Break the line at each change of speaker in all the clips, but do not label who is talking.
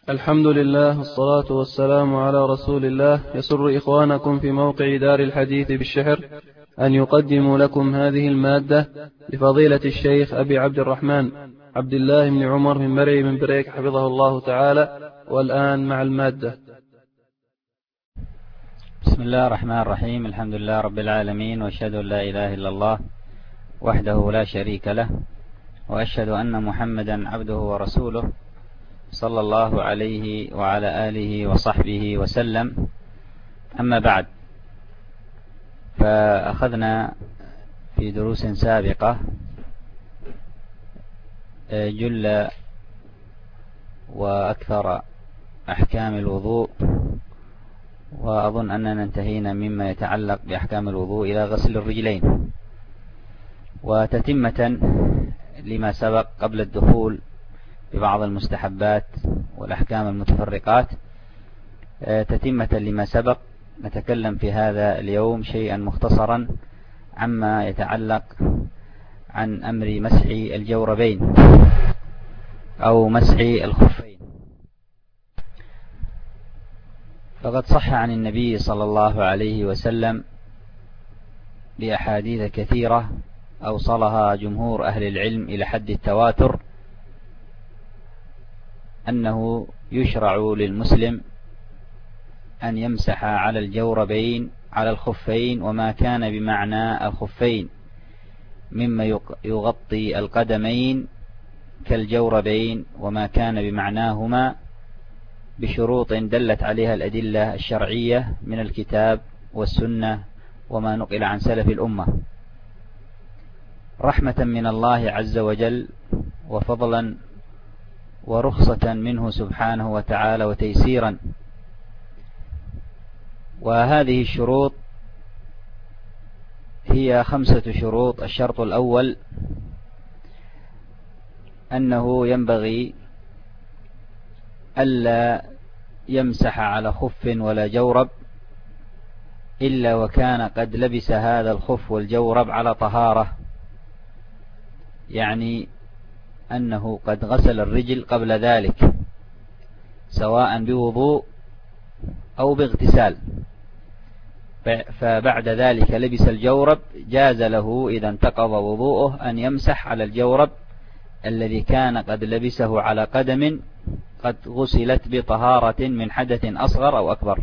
الحمد لله والصلاة والسلام على رسول الله. يسر إخوانكم في موقع دار الحديث بالشحر أن يقدموا لكم هذه المادة لفضيلة الشيخ أبي عبد الرحمن عبد الله بن عمر من مرعي من بريك حفظه الله تعالى. والآن مع المادة.
بسم الله الرحمن الرحيم. الحمد لله رب العالمين، وأشهد أن لا إله إلا الله وحده لا شريك له، وأشهد أن محمدا عبده ورسوله صلى الله عليه وعلى آله وصحبه وسلم. أما بعد، فأخذنا في دروس سابقة جل وأكثر أحكام الوضوء، وأظن أننا انتهينا مما يتعلق بأحكام الوضوء إلى غسل الرجلين. وتتمة لما سبق قبل الدخول ببعض المستحبات والأحكام المتفرقات، تتمة لما سبق نتكلم في هذا اليوم شيئا مختصرا عما يتعلق عن أمر مسح الجوربين أو مسح الخفين. فقد صح عن النبي صلى الله عليه وسلم بأحاديث كثيرة أوصلها جمهور أهل العلم إلى حد التواتر أنه يشرع للمسلم أن يمسح على الجوربين على الخفين وما كان بمعنى الخفين مما يغطي القدمين كالجوربين وما كان بمعناهما، بشروط دلت عليها الأدلة الشرعية من الكتاب والسنة وما نقل عن سلف الأمة، رحمة من الله عز وجل وفضلا ورخصة منه سبحانه وتعالى وتيسيرا. وهذه الشروط هي 5 شروط. الشرط الأول أنه ينبغي ألا يمسح على خف ولا جورب إلا وكان قد لبس هذا الخف والجورب على طهارة، يعني أنه قد غسل الرجل قبل ذلك سواء بوضوء أو باغتسال، فبعد ذلك لبس الجورب جاز له إذا انتقض وضوءه أن يمسح على الجورب الذي كان قد لبسه على قدم قد غسلت بطهارة من حدث أصغر أو أكبر.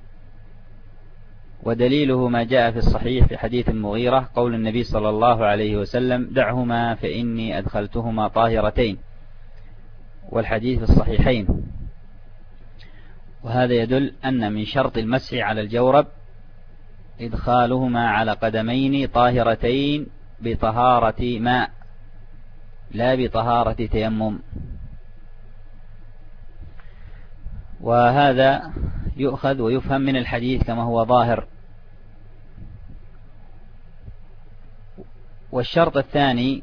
ودليله ما جاء في الصحيح في حديث المغيرة قول النبي صلى الله عليه وسلم: دعهما فإني أدخلتهما طاهرتين، والحديث في الصحيحين. وهذا يدل أن من شرط المسح على الجورب إدخالهما على قدمين طاهرتين بطهارة ماء لا بطهارة تيمم. وهذا يؤخذ ويفهم من الحديث كما هو ظاهر. والشرط الثاني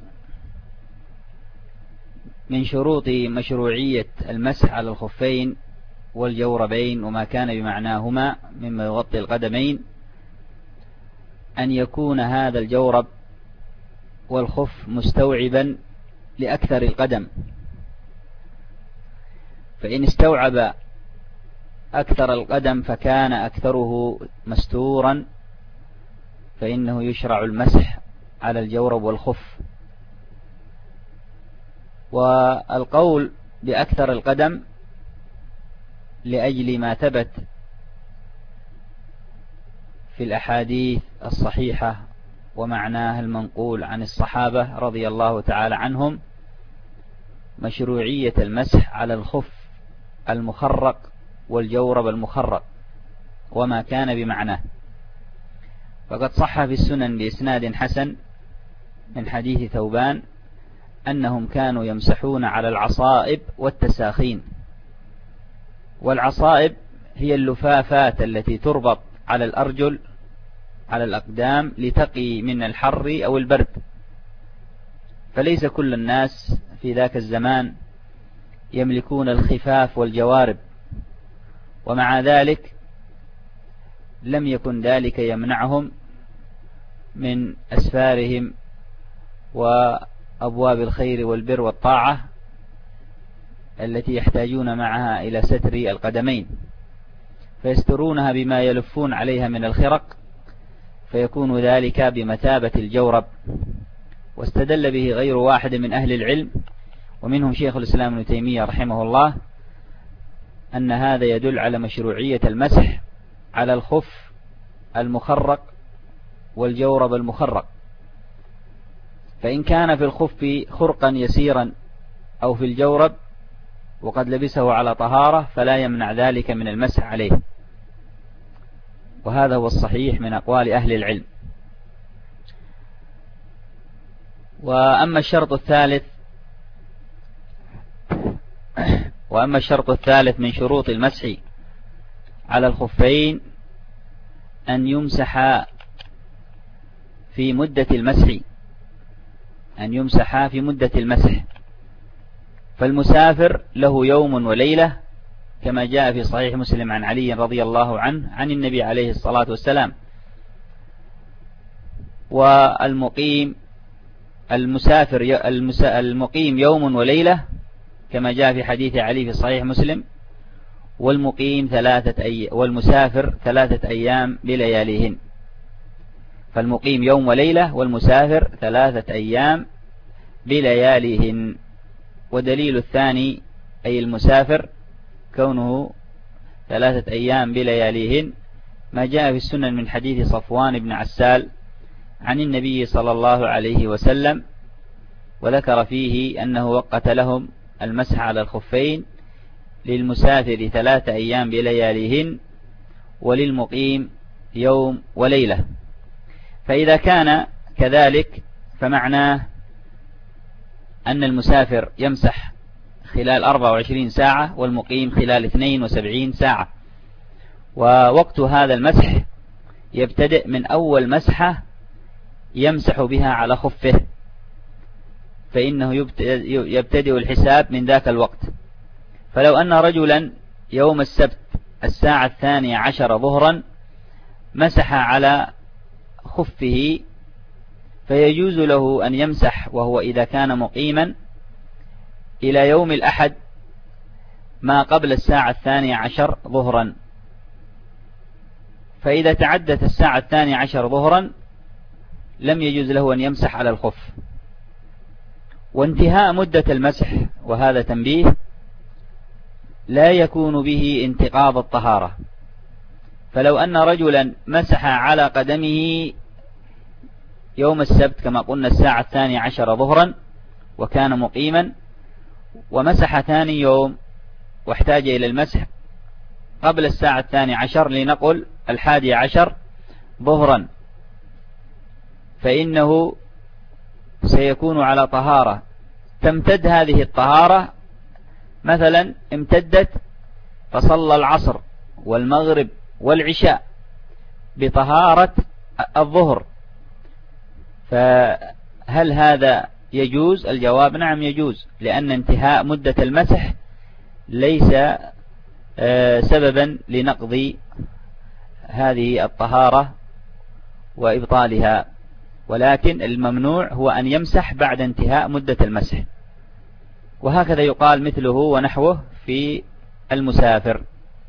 من شروط مشروعية المسح على الخفين والجوربين وما كان بمعناهما مما يغطي القدمين أن يكون هذا الجورب والخف مستوعبا لأكثر القدم، فإن استوعب أكثر القدم فكان أكثره مستورا فإنه يشرع المسح على الجورب والخف. والقول بأكثر القدم لأجل ما ثبت في الأحاديث الصحيحة ومعناه المنقول عن الصحابة رضي الله تعالى عنهم مشروعية المسح على الخف المخرق والجورب المخرق وما كان بمعناه. فقد صح في السنن بإسناد حسن من حديث ثوبان أنهم كانوا يمسحون على العصائب والتساخين. والعصائب هي اللفافات التي تربط على الأرجل على الأقدام لتقي من الحر أو البرد، فليس كل الناس في ذاك الزمان يملكون الخفاف والجوارب، ومع ذلك لم يكن ذلك يمنعهم من أسفارهم وأبواب الخير والبر والطاعة التي يحتاجون معها إلى ستر القدمين، فيسترونها بما يلفون عليها من الخرق، فيكون ذلك بمثابة الجورب. واستدل به غير واحد من أهل العلم، ومنهم شيخ الإسلام ابن تيمية رحمه الله، أن هذا يدل على مشروعية المسح على الخف المخرق والجورب المخرق. فإن كان في الخف خرقا يسيرا أو في الجورب وقد لبسه على طهارة فلا يمنع ذلك من المسح عليه، وهذا هو الصحيح من أقوال أهل العلم. وأما الشرط الثالث من شروط المسح على الخفين أن يمسح في مدة المسح، فالمسافر له يوم وليلة كما جاء في صحيح مسلم عن علي رضي الله عنه عن النبي عليه الصلاة والسلام. والمقيم المقيم يوم وليلة كما جاء في حديث علي في صحيح مسلم، والمسافر 3 أيام بلياليهن. فالمقيم يوم وليلة والمسافر 3 أيام بلياليهن. ودليل الثاني أي المسافر كونه 3 أيام بلياليهن ما جاء في السنن من حديث صفوان بن عسال عن النبي صلى الله عليه وسلم، وذكر فيه أنه وقت لهم المسح على الخفين للمسافر 3 أيام بلياليهن وللمقيم يوم وليلة. فإذا كان كذلك فمعناه أن المسافر يمسح خلال 24 ساعة والمقيم خلال 72 ساعة. ووقت هذا المسح يبتدئ من أول مسحة يمسح بها على خفه، فإنه يبتدئ الحساب من ذاك الوقت. فلو أن رجلا يوم السبت 12:00 ظهرا مسح على خفه، فيجوز له أن يمسح وهو إذا كان مقيما إلى يوم الأحد ما قبل 12:00 ظهرا. فإذا تعدت 12:00 ظهرا لم يجوز له أن يمسح على الخف. وانتهاء مدة المسح، وهذا تنبيه، لا يكون به انتقاض الطهارة. فلو أن رجلا مسح على قدمه يوم السبت كما قلنا 12:00 ظهرا وكان مقيما، ومسح ثاني يوم واحتاج إلى المسح قبل 12:00 لنقل 11:00 ظهرا، فإنه سيكون على طهارة. تمتد هذه الطهارة، مثلا امتدت فصلى العصر والمغرب والعشاء بطهارة الظهر، فهل هذا يجوز؟ الجواب نعم يجوز، لأن انتهاء مدة المسح ليس سببا لنقض هذه الطهارة وإبطالها، ولكن الممنوع هو أن يمسح بعد انتهاء مدة المسح. وهكذا يقال مثله ونحوه في المسافر.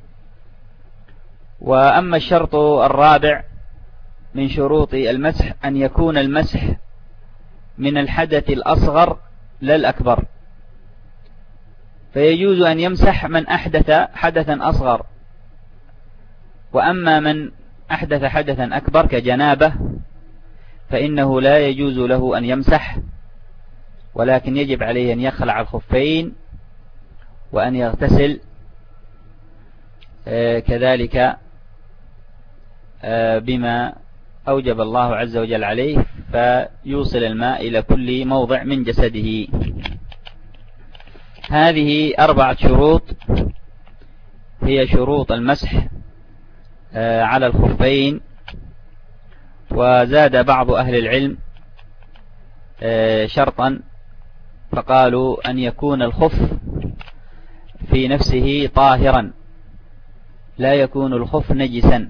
وأما الشرط الرابع من شروط المسح أن يكون المسح من الحدث الأصغر لا الأكبر، فيجوز أن يمسح من أحدث حدثا أصغر. وأما من أحدث حدثا أكبر كجنابة فإنه لا يجوز له أن يمسح، ولكن يجب عليه أن يخلع الخفين وأن يغتسل كذلك بما أوجب الله عز وجل عليه، فيوصل الماء إلى كل موضع من جسده. هذه 4 شروط هي شروط المسح على الخفين. وزاد بعض أهل العلم شرطا فقالوا أن يكون الخف في نفسه طاهرا، لا يكون الخف نجسا،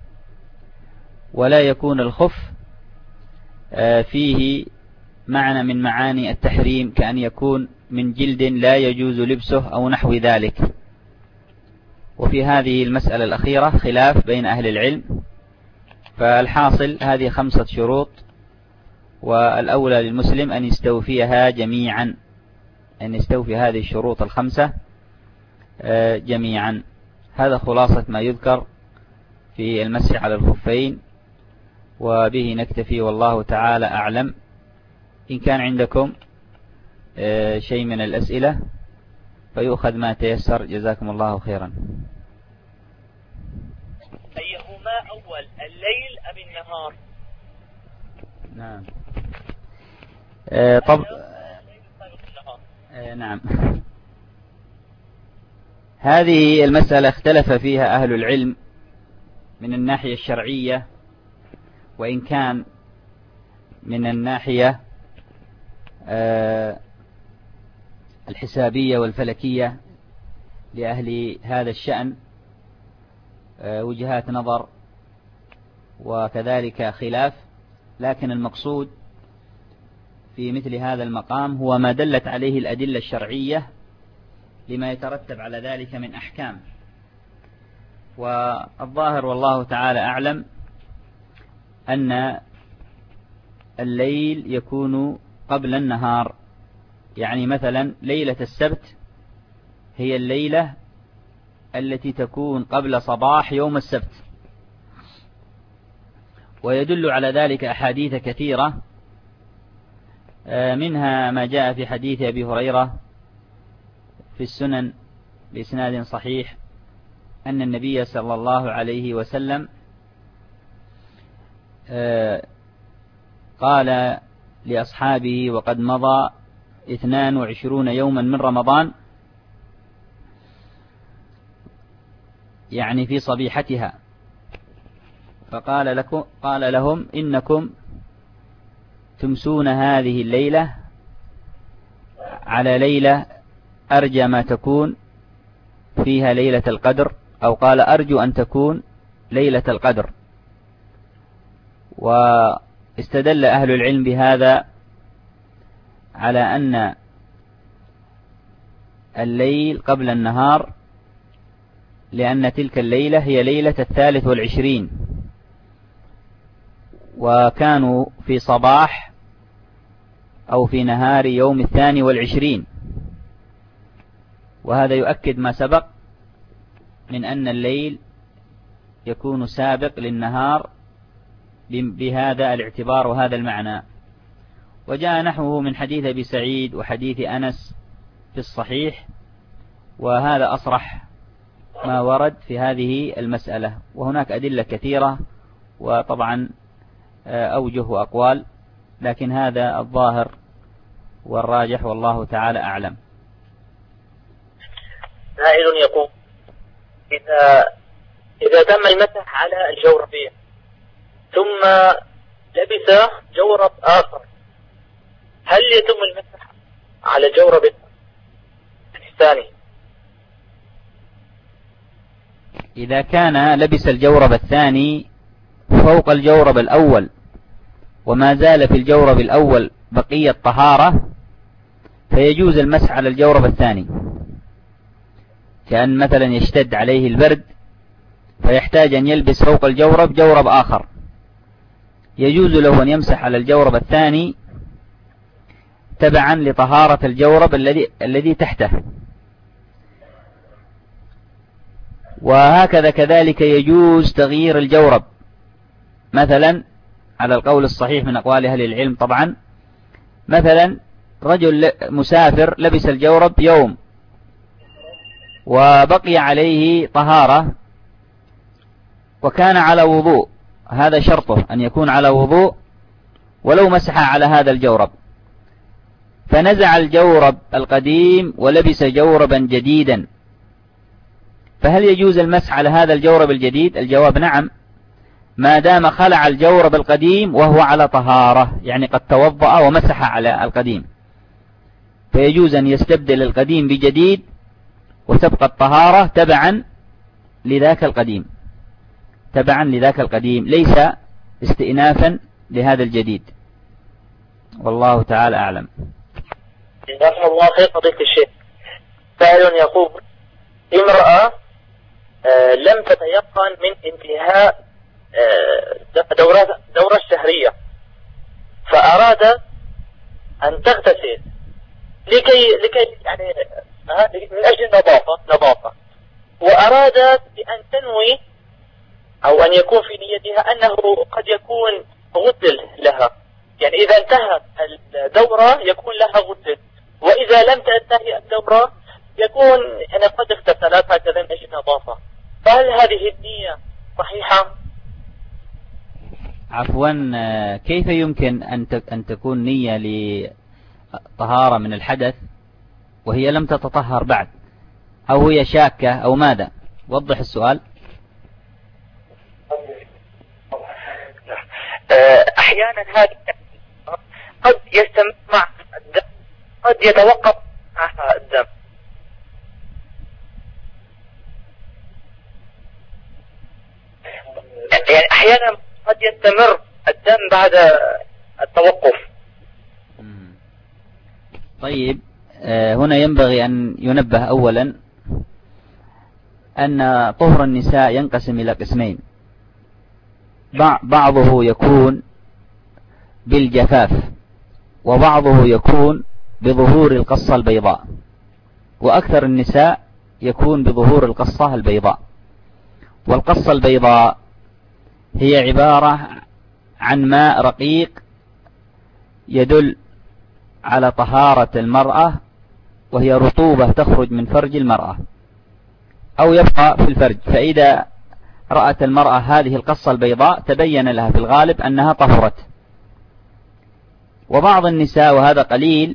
ولا يكون الخف فيه معنى من معاني التحريم كأن يكون من جلد لا يجوز لبسه أو نحو ذلك. وفي هذه المسألة الأخيرة خلاف بين أهل العلم، فالحاصل هذه 5 شروط، والأولى للمسلم أن يستوفيها جميعا، أن يستوفي هذه الشروط 5 جميعا. هذا خلاصة ما يذكر في المسح على الخفين، وبه نكتفي والله تعالى أعلم. إن كان عندكم شيء من الأسئلة فيؤخذ ما تيسر، جزاكم الله خيرا.
أيهما أول، الليل أم النهار؟
نعم. نعم. هذه المسألة اختلف فيها أهل العلم من الناحية الشرعية، وإن كان من الناحية الحسابية والفلكية لأهل هذا الشأن وجهات نظر وكذلك خلاف، لكن المقصود في مثل هذا المقام هو ما دلت عليه الأدلة الشرعية لما يترتب على ذلك من أحكام. والظاهر والله تعالى أعلم أن الليل يكون قبل النهار، يعني مثلا ليلة السبت هي الليلة التي تكون قبل صباح يوم السبت، ويدل على ذلك أحاديث كثيرة، منها ما جاء في حديث أبي هريرة في السنن بإسناد صحيح أن النبي صلى الله عليه وسلم قال لأصحابه وقد مضى 22 يوما من رمضان، يعني في صبيحتها، قال لهم إنكم تمسون هذه الليلة على ليلة أرجى ما تكون فيها ليلة القدر، أو قال أرجو أن تكون ليلة القدر. واستدل أهل العلم بهذا على أن الليل قبل النهار، لأن تلك الليلة هي ليلة 23، وكانوا في صباح أو في نهار يوم 22، وهذا يؤكد ما سبق من أن الليل يكون سابق للنهار بهذا الاعتبار وهذا المعنى. وجاء نحوه من حديث أبي سعيد وحديث أنس في الصحيح، وهذا أصرح ما ورد في هذه المسألة، وهناك أدلة كثيرة وطبعا أوجه وأقوال، لكن هذا الظاهر والراجح والله تعالى أعلم.
سائل يقول: إذا تم المسح على الجوربين ثم لبس جورب آخر، هل يتم المسح على جورب الثاني؟
إذا كان لبس الجورب الثاني فوق الجورب الأول وما زال في الجورب الأول بقية طهارة، فيجوز المسح على الجورب الثاني، كأن مثلا يشتد عليه البرد فيحتاج أن يلبس فوق الجورب جورب آخر، يجوز له أن يمسح على الجورب الثاني تبعا لطهارة الجورب الذي تحته. وهكذا كذلك يجوز تغيير الجورب، مثلا على القول الصحيح من أقوال أهل العلم طبعا، مثلا رجل مسافر لبس الجورب يوم وبقي عليه طهارة وكان على وضوء، هذا شرطه أن يكون على وضوء ولو مسح على هذا الجورب، فنزع الجورب القديم ولبس جوربا جديدا، فهل يجوز المسح على هذا الجورب الجديد؟ الجواب نعم، ما دام خلع الجورب القديم وهو على طهارة، يعني قد توضأ ومسح على القديم، فيجوز أن يستبدل القديم بجديد وتبقى الطهارة تبعا لذاك القديم، تبعا لذاك القديم، ليس استئنافا لهذا الجديد، والله تعالى أعلم.
جزاكم الله خير فضيلة الشيخ. سائل يقول: امرأة لم تتيقن من انتهاء دورة الشهرية، فأراد أن تغتسل لكي يعني من أجل نظافة، وأرادت بأن تنوي أو أن يكون في نيتها أنه قد يكون غسل لها، يعني إذا انتهت الدورة يكون لها غسل، وإذا لم تنتهي الدورة يكون يعني قد اغتسلت هكذا من أجل نظافة، فهل هذه النية صحيحة؟
عفوا، كيف يمكن أن تكون نية لطهارة من الحدث وهي لم تتطهر بعد، أو هي شاكة أو ماذا؟ وضح السؤال.
أحيانا هذا قد يستمر مع الدم، قد يتوقف مع الدم. يعني أحيانا قد يستمر الدم بعد التوقف.
طيب، هنا ينبغي أن ينبه أولا أن طهر النساء ينقسم إلى قسمين: بعضه يكون بالجفاف، وبعضه يكون بظهور القصة البيضاء، وأكثر النساء يكون بظهور القصة البيضاء. والقصة البيضاء هي عبارة عن ماء رقيق يدل على طهارة المرأة، وهي رطوبة تخرج من فرج المرأة أو يبقى في الفرج، فإذا رأت المرأة هذه القصة البيضاء تبين لها في الغالب أنها طهرت. وبعض النساء، وهذا قليل،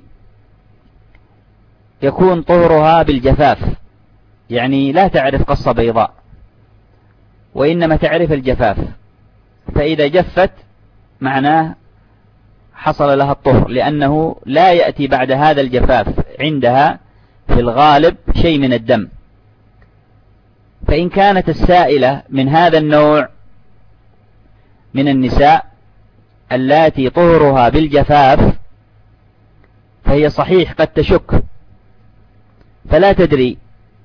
يكون طهرها بالجفاف، يعني لا تعرف قصة بيضاء وإنما تعرف الجفاف، فإذا جفت معناه حصل لها الطهر، لأنه لا يأتي بعد هذا الجفاف عندها في الغالب شيء من الدم. فإن كانت السائلة من هذا النوع من النساء اللاتي طهرها بالجفاف، فهي صحيح قد تشك، فلا تدري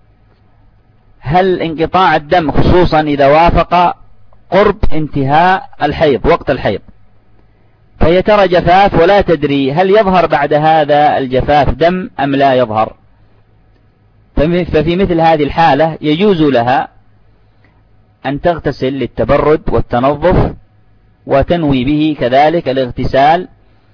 هل انقطاع الدم خصوصا إذا وافق قرب انتهاء الحيض، وقت الحيض، فهي ترى جفاف ولا تدري هل يظهر بعد هذا الجفاف دم أم لا يظهر. ففي مثل هذه الحالة يجوز لها أن تغتسل للتبرد والتنظف، وتنوي به كذلك الاغتسال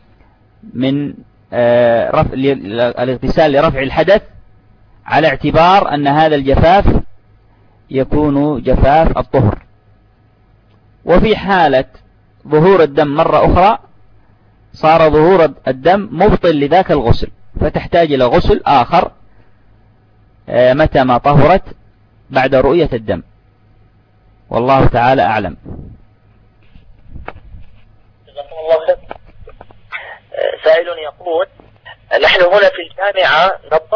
الاغتسال لرفع الحدث، على اعتبار أن هذا الجفاف يكون جفاف الطهر. وفي حالة ظهور الدم مرة أخرى صار ظهور الدم مبطل لذاك الغسل، فتحتاج إلى غسل آخر متى ما طهرت بعد رؤية الدم، والله تعالى أعلم.
سائل يقول: نحن هنا في الجامعة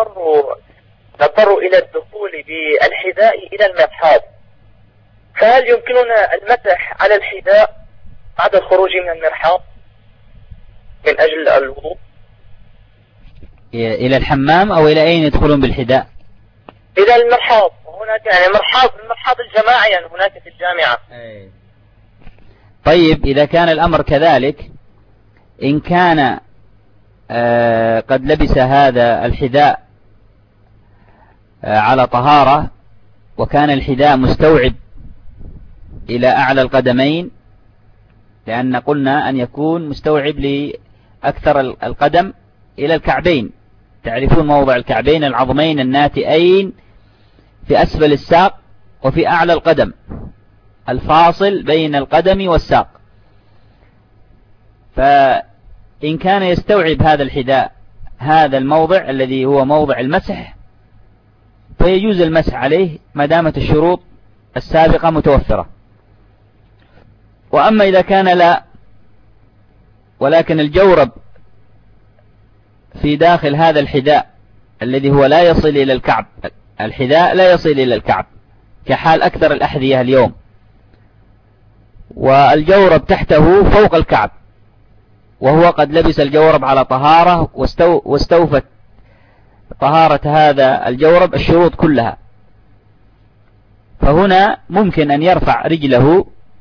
نضطر إلى الدخول بالحذاء إلى المرحاض، فهل يمكننا المسح على الحذاء بعد الخروج من المرحاض من أجل الوضوء؟
إلى الحمام أو إلى أين يدخلون بالحذاء؟
إلى المرحاض، هناك يعني مرحاض الجماعي يعني هناك في الجامعة.
طيب، إذا كان الأمر كذلك، إن كان قد لبس هذا الحذاء على طهارة، وكان الحذاء مستوعب إلى أعلى القدمين، لأن قلنا أن يكون مستوعب لأكثر القدم إلى الكعبين، تعرفون موضع الكعبين العظمين الناتئين في أسفل الساق وفي أعلى القدم، الفاصل بين القدم والساق. فإن كان يستوعب هذا الحذاء هذا الموضع الذي هو موضع المسح، فيجوز المسح عليه ما دامت الشروط السابقة متوفرة. وأما إذا كان لا، ولكن الجورب في داخل هذا الحذاء الذي هو لا يصل إلى الكعب، الحذاء لا يصل إلى الكعب كحال أكثر الأحذية اليوم، والجورب تحته فوق الكعب، وهو قد لبس الجورب على طهارة واستوفت طهارة هذا الجورب الشروط كلها، فهنا ممكن أن يرفع رجله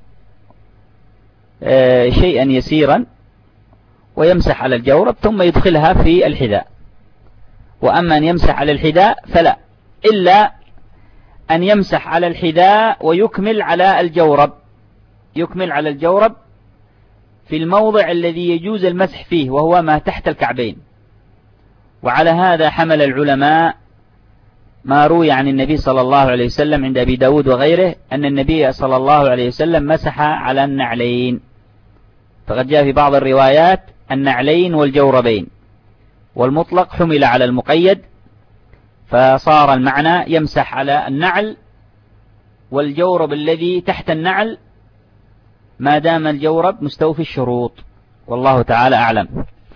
شيئا يسيرا ويمسح على الجورب ثم يدخلها في الحذاء. وأما أن يمسح على الحذاء فلا، إلا أن يمسح على الحذاء ويكمل على الجورب، يكمل على الجورب في الموضع الذي يجوز المسح فيه وهو ما تحت الكعبين. وعلى هذا حمل العلماء ما روي عن النبي صلى الله عليه وسلم عند أبي داود وغيره أن النبي صلى الله عليه وسلم مسح على النعلين، فقد جاء في بعض الروايات النعلين والجوربين، والمطلق حمل على المقيد، فصار المعنى يمسح على النعل والجورب الذي تحت النعل ما دام الجورب مستوفي الشروط، والله تعالى أعلم.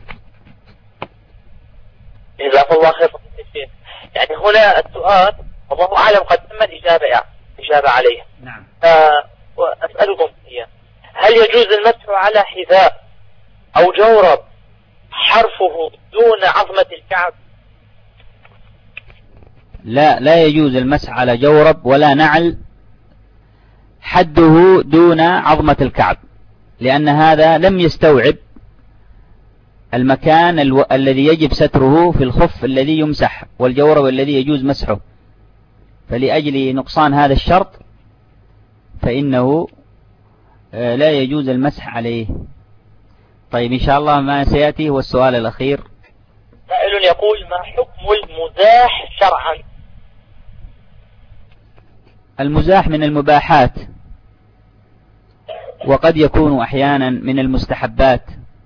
جزاك الله خير. يعني هنا السؤال الله أعلم قد تم الإجابة عليه.
نعم.
وأسألكم هي هل يجوز المسح على حذاء أو جورب حرفه دون عظمة الكعب؟
لا يجوز المسح على جورب ولا نعل حده دون عظمة الكعب، لأن هذا لم يستوعب المكان الذي يجب ستره في الخف الذي يمسح والجورب الذي يجوز مسحه، فلأجل نقصان هذا الشرط فإنه لا يجوز المسح عليه. طيب إن شاء الله ما سيأتي هو السؤال الأخير.
سائل يقول ما حكم المزاح شرعا؟
المزاح من المباحات، وقد يكون أحيانا من المستحبات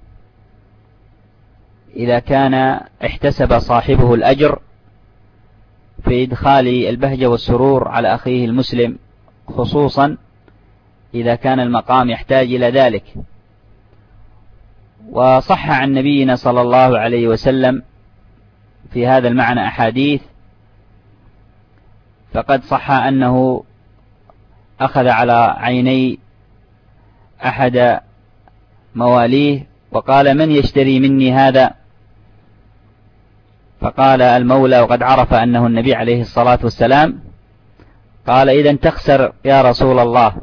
إذا كان احتسب صاحبه الأجر في إدخال البهجة والسرور على أخيه المسلم، خصوصا إذا كان المقام يحتاج إلى ذلك. وصح عن نبينا صلى الله عليه وسلم في هذا المعنى أحاديث، فقد صح أنه أخذ على عيني أحد مواليه وقال من يشتري مني هذا؟ فقال المولى وقد عرف أنه النبي عليه الصلاة والسلام، قال إذن تخسر يا رسول الله.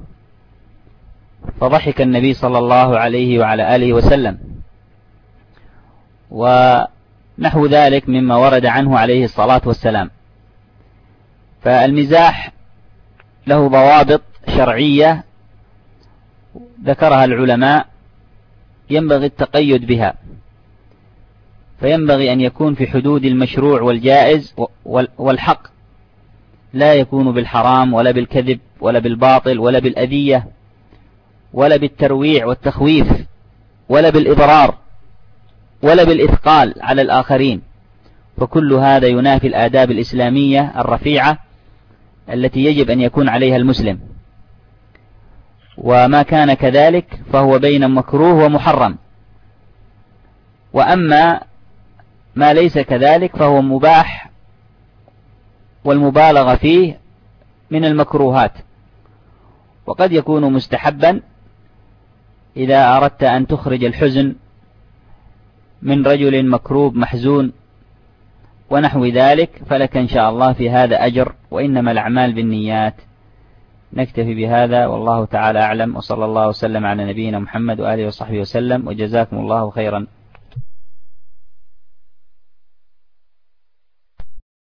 فضحك النبي صلى الله عليه وعلى آله وسلم. ونحو ذلك مما ورد عنه عليه الصلاة والسلام. فالمزاح له ضوابط شرعية ذكرها العلماء ينبغي التقيد بها، فينبغي أن يكون في حدود المشروع والجائز والحق، لا يكون بالحرام ولا بالكذب ولا بالباطل ولا بالأذية ولا بالترويع والتخويف ولا بالإضرار ولا بالإثقال على الآخرين، فكل هذا ينافي الآداب الإسلامية الرفيعة التي يجب أن يكون عليها المسلم. وما كان كذلك فهو بين مكروه ومحرم، وأما ما ليس كذلك فهو مباح والمبالغة فيه من المكروهات. وقد يكون مستحبا إذا أردت أن تخرج الحزن من رجل مكروب محزون ونحو ذلك، فلك إن شاء الله في هذا أجر، وإنما الأعمال بالنيات. نكتفي بهذا والله تعالى أعلم، وصلى الله وسلم على نبينا محمد وآله وصحبه وسلم، وجزاكم الله خيرا.